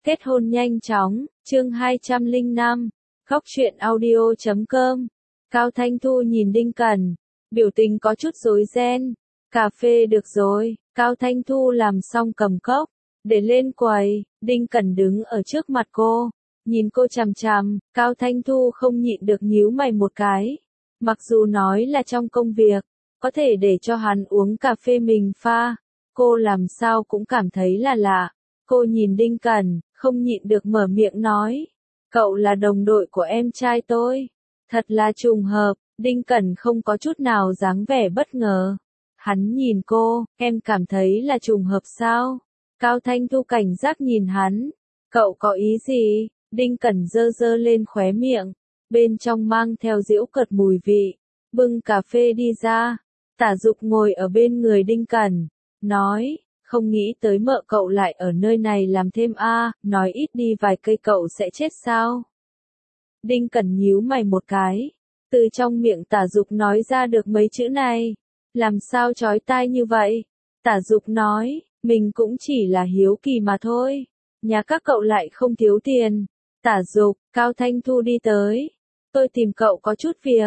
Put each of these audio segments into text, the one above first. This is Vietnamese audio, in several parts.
Kết hôn nhanh chóng, chương 205, Khóc chuyện audio.com. Cao Thanh Thu nhìn Đinh Cẩn, biểu tình có chút rối ren. Cà phê được rồi, Cao Thanh Thu làm xong cầm cốc, để lên quầy. Đinh Cẩn đứng ở trước mặt cô, nhìn cô chằm chằm. Cao Thanh Thu không nhịn được nhíu mày một cái. Mặc dù nói là trong công việc, có thể để cho hắn uống cà phê mình pha, cô làm sao cũng cảm thấy là lạ. Cô nhìn Đinh Cẩn, không nhịn được mở miệng nói, cậu là đồng đội của em trai tôi. Thật là trùng hợp. Đinh Cẩn không có chút nào dáng vẻ bất ngờ. Hắn nhìn cô, em cảm thấy là trùng hợp sao? Cao Thanh Thu cảnh giác nhìn hắn, cậu có ý gì? Đinh Cẩn giơ giơ lên khóe miệng, bên trong mang theo giễu cợt mùi vị, bưng cà phê đi ra. Tả Dục ngồi ở bên người Đinh Cẩn, nói, không nghĩ tới mợ cậu lại ở nơi này làm thêm nói ít đi vài cây cậu sẽ chết sao? Đinh Cẩn nhíu mày một cái, từ trong miệng Tả Dục nói ra được mấy chữ này, làm sao chói tai như vậy? Tả Dục nói, mình cũng chỉ là hiếu kỳ mà thôi, nhà các cậu lại không thiếu tiền. Tả Dục, Cao Thanh Thu đi tới, tôi tìm cậu có chút việc.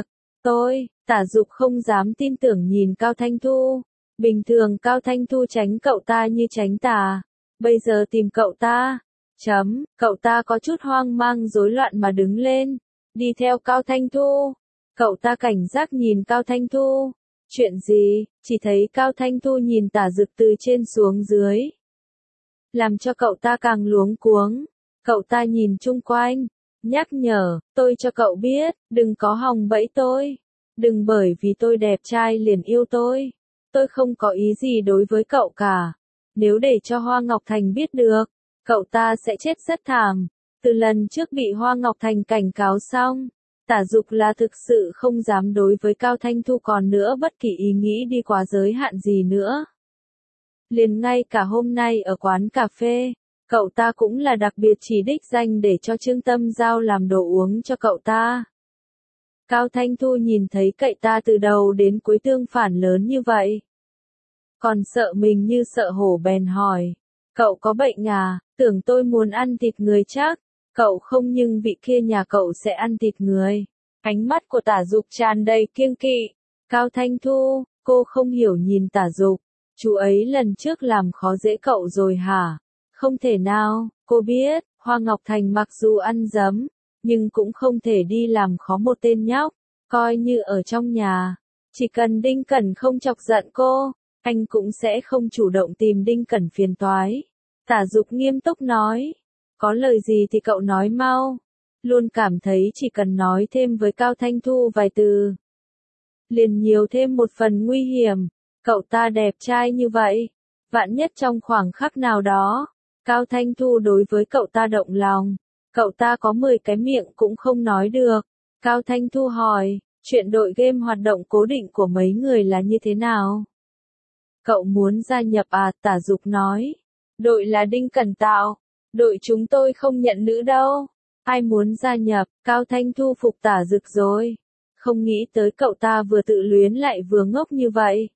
Tả Dục không dám tin tưởng nhìn Cao Thanh Thu. Bình thường Cao Thanh Thu tránh cậu ta như tránh tà, bây giờ tìm cậu ta. Cậu ta có chút hoang mang rối loạn mà đứng lên, đi theo Cao Thanh Thu. Cậu ta cảnh giác nhìn Cao Thanh Thu. Chuyện gì? Chỉ thấy Cao Thanh Thu nhìn Tả Dục từ trên xuống dưới, làm cho cậu ta càng luống cuống. Cậu ta nhìn chung quanh, nhắc nhở, tôi cho cậu biết, đừng có hòng bẫy tôi. Đừng bởi vì tôi đẹp trai liền yêu tôi. Tôi không có ý gì đối với cậu cả. Nếu để cho Hoa Ngọc Thành biết được, cậu ta sẽ chết rất thảm. Từ lần trước bị Hoa Ngọc Thành cảnh cáo xong, Tả Dục là thực sự không dám đối với Cao Thanh Thu còn nữa bất kỳ ý nghĩ đi quá giới hạn gì nữa. Liền ngay cả hôm nay ở quán cà phê, cậu ta cũng là đặc biệt chỉ đích danh để cho Trương Tâm Giao làm đồ uống cho cậu ta. Cao Thanh Thu nhìn thấy cậu ta từ đầu đến cuối tương phản lớn như vậy, còn sợ mình như sợ hổ bèn hỏi, cậu có bệnh à? Tưởng tôi muốn ăn thịt người chắc. Cậu không, nhưng vị kia nhà cậu sẽ ăn thịt người. Ánh mắt của Tả Dục tràn đầy kiêng kỵ. Cao Thanh Thu, cô không hiểu nhìn Tả Dục, chú ấy lần trước làm khó dễ cậu rồi hả? Không thể nào, cô biết, Hoa Ngọc Thành mặc dù ăn dấm, nhưng cũng không thể đi làm khó một tên nhóc, coi như ở trong nhà. Chỉ cần Đinh Cẩn không chọc giận cô, anh cũng sẽ không chủ động tìm Đinh Cẩn phiền toái. Tả Dục nghiêm túc nói, có lời gì thì cậu nói mau. Luôn cảm thấy chỉ cần nói thêm với Cao Thanh Thu vài từ, liền nhiều thêm một phần nguy hiểm. Cậu ta đẹp trai như vậy, vạn nhất trong khoảng khắc nào đó, Cao Thanh Thu đối với cậu ta động lòng, cậu ta có 10 cái miệng cũng không nói được. Cao Thanh Thu hỏi, chuyện đội game hoạt động cố định của mấy người là như thế nào? Cậu muốn gia nhập à? Tả Dục nói, đội là Đinh Cẩn tạo, đội chúng tôi không nhận nữ đâu. Ai muốn gia nhập? Cao Thanh Thu phục Tả Dục rồi. Không nghĩ tới cậu ta vừa tự luyến lại vừa ngốc như vậy.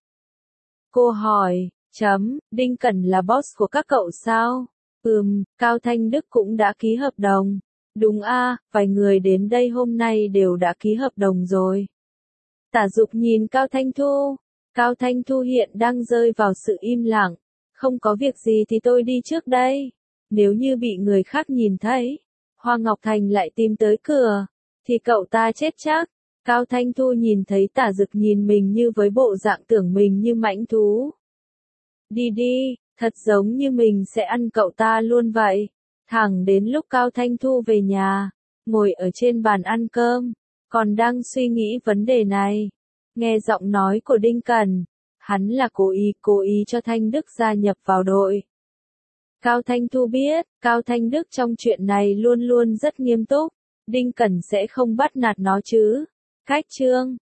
Cô hỏi, Đinh Cẩn là boss của các cậu sao? Cao Thanh Đức cũng đã ký hợp đồng. Đúng vài người đến đây hôm nay đều đã ký hợp đồng rồi. Tả Dục nhìn Cao Thanh Thu. Cao Thanh Thu hiện đang rơi vào sự im lặng. Không có việc gì thì tôi đi trước đây. Nếu như bị người khác nhìn thấy, Hoa Ngọc Thành lại tìm tới cửa, thì cậu ta chết chắc. Cao Thanh Thu nhìn thấy Tả Dục nhìn mình như với bộ dạng tưởng mình như mãnh thú. Đi đi, thật giống như mình sẽ ăn cậu ta luôn vậy. Thẳng đến lúc Cao Thanh Thu về nhà, ngồi ở trên bàn ăn cơm, còn đang suy nghĩ vấn đề này. Nghe giọng nói của Đinh Cẩn, hắn là cố ý cho Thanh Đức gia nhập vào đội. Cao Thanh Thu biết, Cao Thanh Đức trong chuyện này luôn luôn rất nghiêm túc, Đinh Cẩn sẽ không bắt nạt nó chứ. Khách trương,